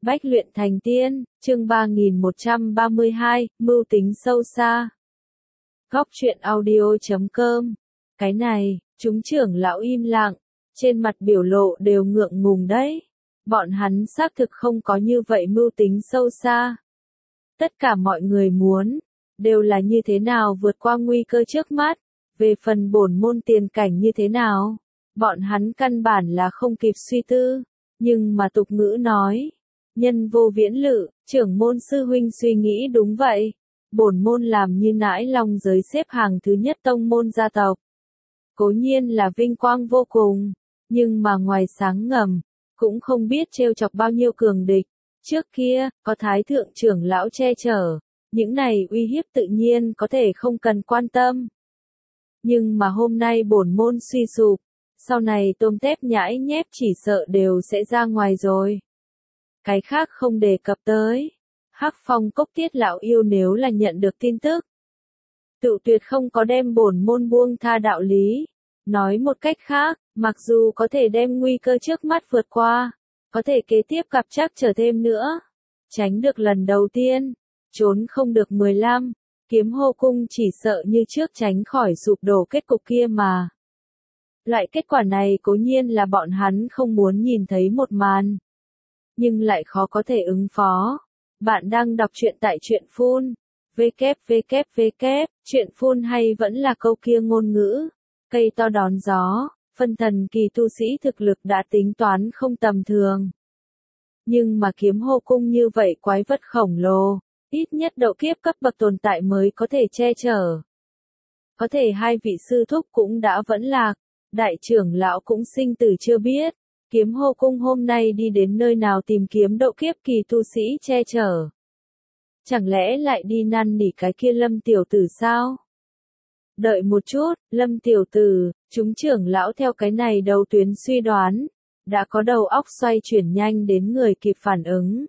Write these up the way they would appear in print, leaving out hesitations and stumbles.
Bách luyện thành tiên, chương 3132, mưu tính sâu xa. Góc truyện audio.com. Cái này, chúng trưởng lão im lặng, trên mặt biểu lộ đều ngượng ngùng đấy. Bọn hắn xác thực không có như vậy mưu tính sâu xa. Tất cả mọi người muốn, đều là như thế nào vượt qua nguy cơ trước mắt, về phần bổn môn tiền cảnh như thế nào, bọn hắn căn bản là không kịp suy tư, nhưng mà tục ngữ nói. Nhân vô viễn lự, trưởng môn sư huynh suy nghĩ đúng vậy. Bổn môn làm như nãi long giới xếp hàng thứ nhất tông môn gia tộc. Cố nhiên là vinh quang vô cùng, nhưng mà ngoài sáng ngầm, cũng không biết trêu chọc bao nhiêu cường địch. Trước kia, có thái thượng trưởng lão che chở, những này uy hiếp tự nhiên có thể không cần quan tâm. Nhưng mà hôm nay bổn môn suy sụp, sau này tôm tép nhãi nhép chỉ sợ đều sẽ ra ngoài rồi. Cái khác không đề cập tới. Hắc Phong Cốc Tiết lão yêu nếu là nhận được tin tức, tự tuyệt không có đem bổn môn buông tha đạo lý. Nói một cách khác, mặc dù có thể đem nguy cơ trước mắt vượt qua, có thể kế tiếp gặp trắc trở thêm nữa. Tránh được lần đầu tiên, trốn không được 15, Kiếm Hô Cung chỉ sợ như trước tránh khỏi sụp đổ kết cục kia mà. Loại kết quả này cố nhiên là bọn hắn không muốn nhìn thấy một màn, nhưng lại khó có thể ứng phó. Bạn đang đọc truyện tại truyện phun. www. Truyện phun hay vẫn là câu kia ngôn ngữ. Cây to đón gió, phân thần kỳ tu sĩ thực lực đã tính toán không tầm thường. Nhưng mà Kiếm Hô Cung như vậy quái vật khổng lồ, ít nhất độ kiếp cấp bậc tồn tại mới có thể che chở. Có thể hai vị sư thúc cũng đã vẫn lạc, đại trưởng lão cũng sinh tử chưa biết. Kiếm Hô Cung hôm nay đi đến nơi nào tìm kiếm độ kiếp kỳ tu sĩ che chở. Chẳng lẽ lại đi năn nỉ cái kia Lâm tiểu tử sao? Đợi một chút, Lâm tiểu tử, chúng trưởng lão theo cái này đầu tuyến suy đoán, đã có đầu óc xoay chuyển nhanh đến người kịp phản ứng.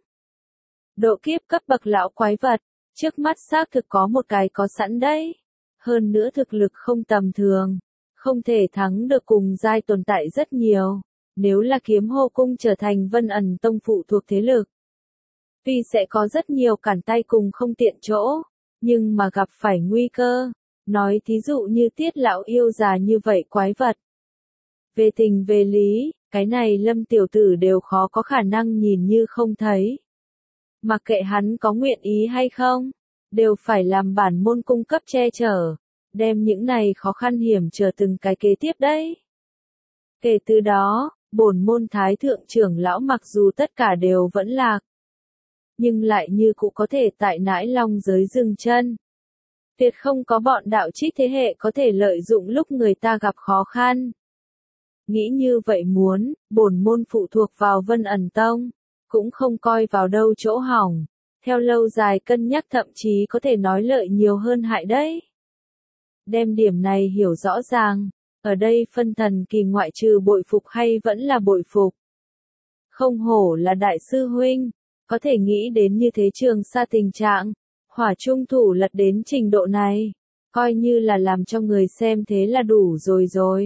Độ kiếp cấp bậc lão quái vật, trước mắt xác thực có một cái có sẵn đấy. Hơn nữa thực lực không tầm thường, không thể thắng được cùng giai tồn tại rất nhiều. Nếu là Kiếm Hô Cung trở thành Vân Ẩn Tông phụ thuộc thế lực, tuy sẽ có rất nhiều cản tay cùng không tiện chỗ, nhưng mà gặp phải nguy cơ, nói thí dụ như Tiết lão yêu già như vậy quái vật. Về tình về lý, cái này Lâm tiểu tử đều khó có khả năng nhìn như không thấy. Mặc kệ hắn có nguyện ý hay không, đều phải làm bản môn cung cấp che chở, đem những này khó khăn hiểm trở từng cái kế tiếp đấy. Kể từ đó, bổn môn thái thượng trưởng lão mặc dù tất cả đều vẫn lạc, nhưng lại như cũ có thể tại nãi long giới dừng chân. Tuyệt không có bọn đạo trích thế hệ có thể lợi dụng lúc người ta gặp khó khăn. Nghĩ như vậy muốn, bổn môn phụ thuộc vào Vân Ẩn Tông, cũng không coi vào đâu chỗ hỏng. Theo lâu dài cân nhắc thậm chí có thể nói lợi nhiều hơn hại đấy. Đem điểm này hiểu rõ ràng. Ở đây phân thần kỳ ngoại trừ bội phục hay vẫn là bội phục. Không hổ là đại sư huynh, có thể nghĩ đến như thế Trường Sa tình trạng, hỏa trung thủ lật đến trình độ này, coi như là làm cho người xem thế là đủ rồi.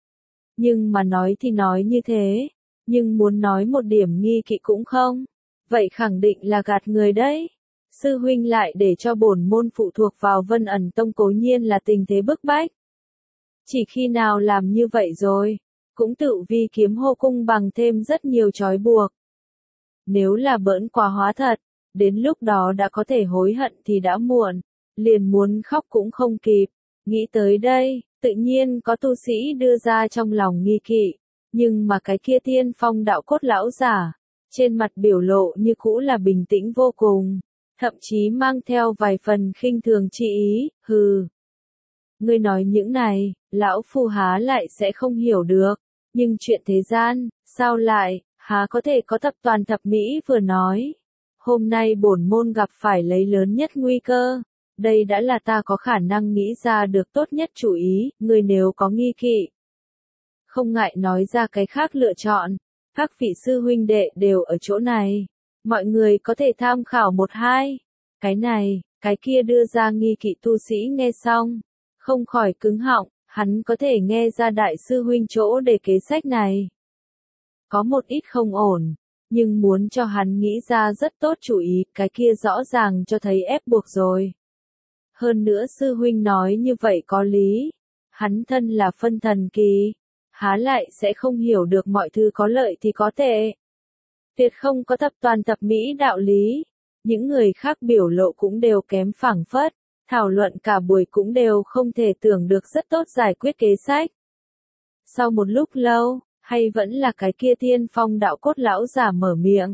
Nhưng mà nói thì nói như thế, nhưng muốn nói một điểm nghi kỵ cũng không, vậy khẳng định là gạt người đấy. Sư huynh lại để cho bổn môn phụ thuộc vào Vân Ẩn Tông cố nhiên là tình thế bức bách. Chỉ khi nào làm như vậy rồi, cũng tự vi Kiếm Hô Cung bằng thêm rất nhiều trói buộc. Nếu là bỡn quá hóa thật, đến lúc đó đã có thể hối hận thì đã muộn, liền muốn khóc cũng không kịp. Nghĩ tới đây, tự nhiên có tu sĩ đưa ra trong lòng nghi kỵ, nhưng mà cái kia Tiên Phong đạo cốt lão giả, trên mặt biểu lộ như cũ là bình tĩnh vô cùng, thậm chí mang theo vài phần khinh thường chi ý, hừ. Ngươi nói những này, lão phu há lại sẽ không hiểu được, nhưng chuyện thế gian, sao lại, há có thể có thập toàn thập mỹ vừa nói. Hôm nay bổn môn gặp phải lấy lớn nhất nguy cơ, đây đã là ta có khả năng nghĩ ra được tốt nhất chủ ý, ngươi nếu có nghi kỵ. Không ngại nói ra cái khác lựa chọn, các vị sư huynh đệ đều ở chỗ này, mọi người có thể tham khảo một hai, cái này, cái kia đưa ra nghi kỵ tu sĩ nghe xong. Không khỏi cứng họng, hắn có thể nghe ra đại sư huynh chỗ để kế sách này. Có một ít không ổn, nhưng muốn cho hắn nghĩ ra rất tốt chủ ý, cái kia rõ ràng cho thấy ép buộc rồi. Hơn nữa sư huynh nói như vậy có lý, hắn thân là phân thần kỳ, há lại sẽ không hiểu được mọi thứ có lợi thì có tệ. Tuyệt không có thập toàn thập mỹ đạo lý, những người khác biểu lộ cũng đều kém phảng phất, thảo luận cả buổi cũng đều không thể tưởng được rất tốt giải quyết kế sách. Sau một lúc lâu, hay vẫn là cái kia tiên phong đạo cốt lão giả mở miệng.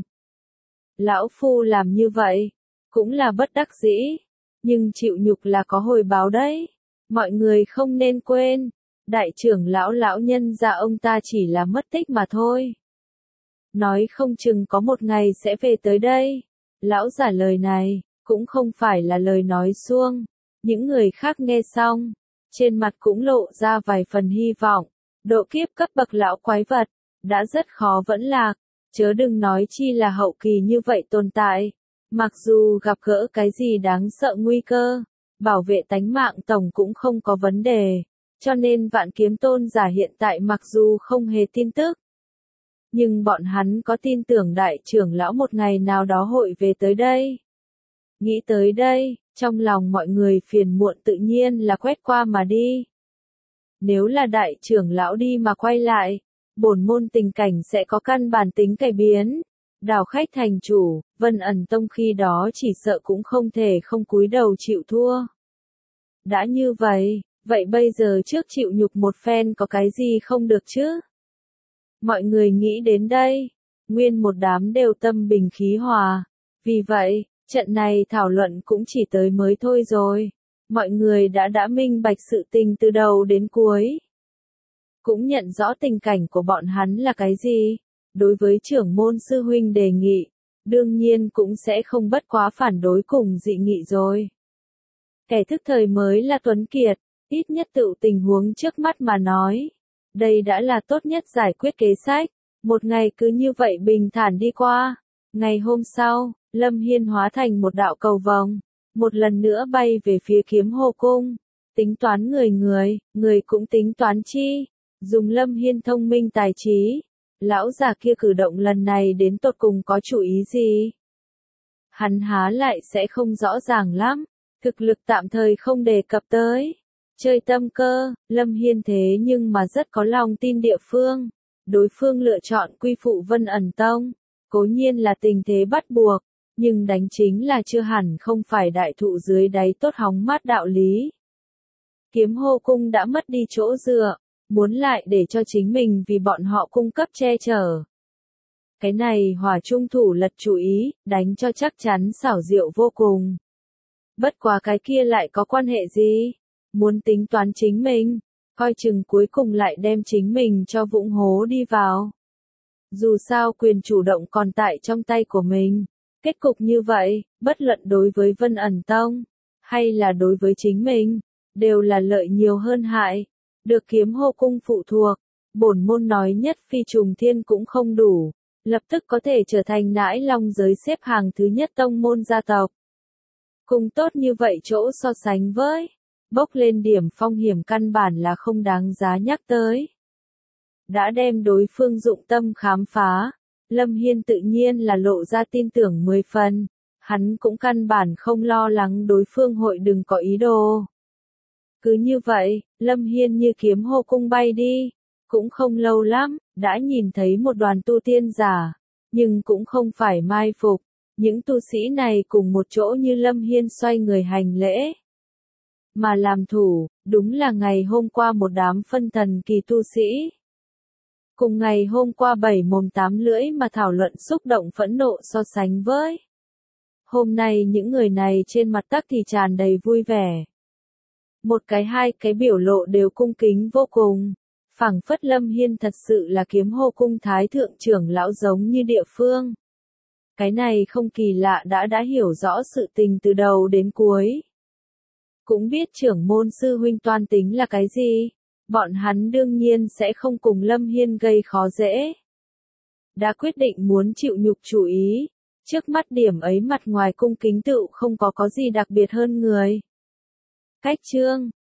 Lão phu làm như vậy, cũng là bất đắc dĩ, nhưng chịu nhục là có hồi báo đấy. Mọi người không nên quên, đại trưởng lão nhân gia ông ta chỉ là mất tích mà thôi. Nói không chừng có một ngày sẽ về tới đây. Lão giả lời này, cũng không phải là lời nói suông. Những người khác nghe xong, trên mặt cũng lộ ra vài phần hy vọng. Độ kiếp cấp bậc lão quái vật, đã rất khó vẫn lạc, chớ đừng nói chi là hậu kỳ như vậy tồn tại. Mặc dù gặp gỡ cái gì đáng sợ nguy cơ, bảo vệ tánh mạng tổng cũng không có vấn đề, cho nên Vạn Kiếm Tôn giả hiện tại mặc dù không hề tin tức, nhưng bọn hắn có tin tưởng đại trưởng lão một ngày nào đó hội về tới đây. Nghĩ tới đây, trong lòng mọi người phiền muộn tự nhiên là quét qua mà đi. Nếu là đại trưởng lão đi mà quay lại, bổn môn tình cảnh sẽ có căn bản tính cải biến. Đảo khách thành chủ, Vân Ẩn Tông khi đó chỉ sợ cũng không thể không cúi đầu chịu thua. Đã như vậy, vậy bây giờ trước chịu nhục một phen có cái gì không được chứ? Mọi người nghĩ đến đây, nguyên một đám đều tâm bình khí hòa. Vì vậy, trận này thảo luận cũng chỉ tới mới thôi rồi. Mọi người đã minh bạch sự tình từ đầu đến cuối. Cũng nhận rõ tình cảnh của bọn hắn là cái gì. Đối với trưởng môn sư huynh đề nghị, đương nhiên cũng sẽ không bất quá phản đối cùng dị nghị rồi. Kẻ thức thời mới là Tuấn Kiệt, ít nhất tự tình huống trước mắt mà nói. Đây đã là tốt nhất giải quyết kế sách. Một ngày cứ như vậy bình thản đi qua. Ngày hôm sau, Lâm Hiên hóa thành một đạo cầu vồng, một lần nữa bay về phía Kiếm Hồ Cung. Tính toán người cũng tính toán chi. Dùng Lâm Hiên thông minh tài trí. Lão già kia cử động lần này đến tột cùng có chủ ý gì? Hắn há lại sẽ không rõ ràng lắm, thực lực tạm thời không đề cập tới. Chơi tâm cơ, Lâm Hiên thế nhưng mà rất có lòng tin địa phương. Đối phương lựa chọn quy phụ Vân Ẩn Tông, cố nhiên là tình thế bắt buộc, nhưng đánh chính là chưa hẳn không phải đại thụ dưới đáy tốt hóng mát đạo lý. Kiếm Hồ Cung đã mất đi chỗ dựa, muốn lại để cho chính mình vì bọn họ cung cấp che chở. Cái này Hỏa Trung thủ lật chủ ý, đánh cho chắc chắn xảo diệu vô cùng. Bất quá cái kia lại có quan hệ gì? Muốn tính toán chính mình, coi chừng cuối cùng lại đem chính mình cho vũng hố đi vào. Dù sao quyền chủ động còn tại trong tay của mình. Kết cục như vậy, bất luận đối với Vân Ẩn Tông, hay là đối với chính mình, đều là lợi nhiều hơn hại. Được Kiếm Hồ Cung phụ thuộc, bổn môn nói nhất phi trùng thiên cũng không đủ, lập tức có thể trở thành nãi long giới xếp hàng thứ nhất tông môn gia tộc. Cùng tốt như vậy chỗ so sánh với, bốc lên điểm phong hiểm căn bản là không đáng giá nhắc tới. Đã đem đối phương dụng tâm khám phá, Lâm Hiên tự nhiên là lộ ra tin tưởng 10 phần, hắn cũng căn bản không lo lắng đối phương hội đừng có ý đồ. Cứ như vậy, Lâm Hiên như Kiếm Hồ Cung bay đi, cũng không lâu lắm, đã nhìn thấy một đoàn tu tiên giả, nhưng cũng không phải mai phục, những tu sĩ này cùng một chỗ như Lâm Hiên xoay người hành lễ. Mà làm thủ, đúng là ngày hôm qua một đám phân thần kỳ tu sĩ. Cùng ngày hôm qua 7 mồm 8 lưỡi mà thảo luận xúc động phẫn nộ so sánh với. Hôm nay những người này trên mặt tắc thì tràn đầy vui vẻ. Một cái hai cái biểu lộ đều cung kính vô cùng. Phảng phất Lâm Hiên thật sự là Kiếm Hồ Cung thái thượng trưởng lão giống như địa phương. Cái này không kỳ lạ đã hiểu rõ sự tình từ đầu đến cuối. Cũng biết trưởng môn sư huynh toan tính là cái gì. Bọn hắn đương nhiên sẽ không cùng Lâm Hiên gây khó dễ. Đã quyết định muốn chịu nhục chủ ý. Trước mắt điểm ấy mặt ngoài cung kính tựu không có gì đặc biệt hơn người. Cách chương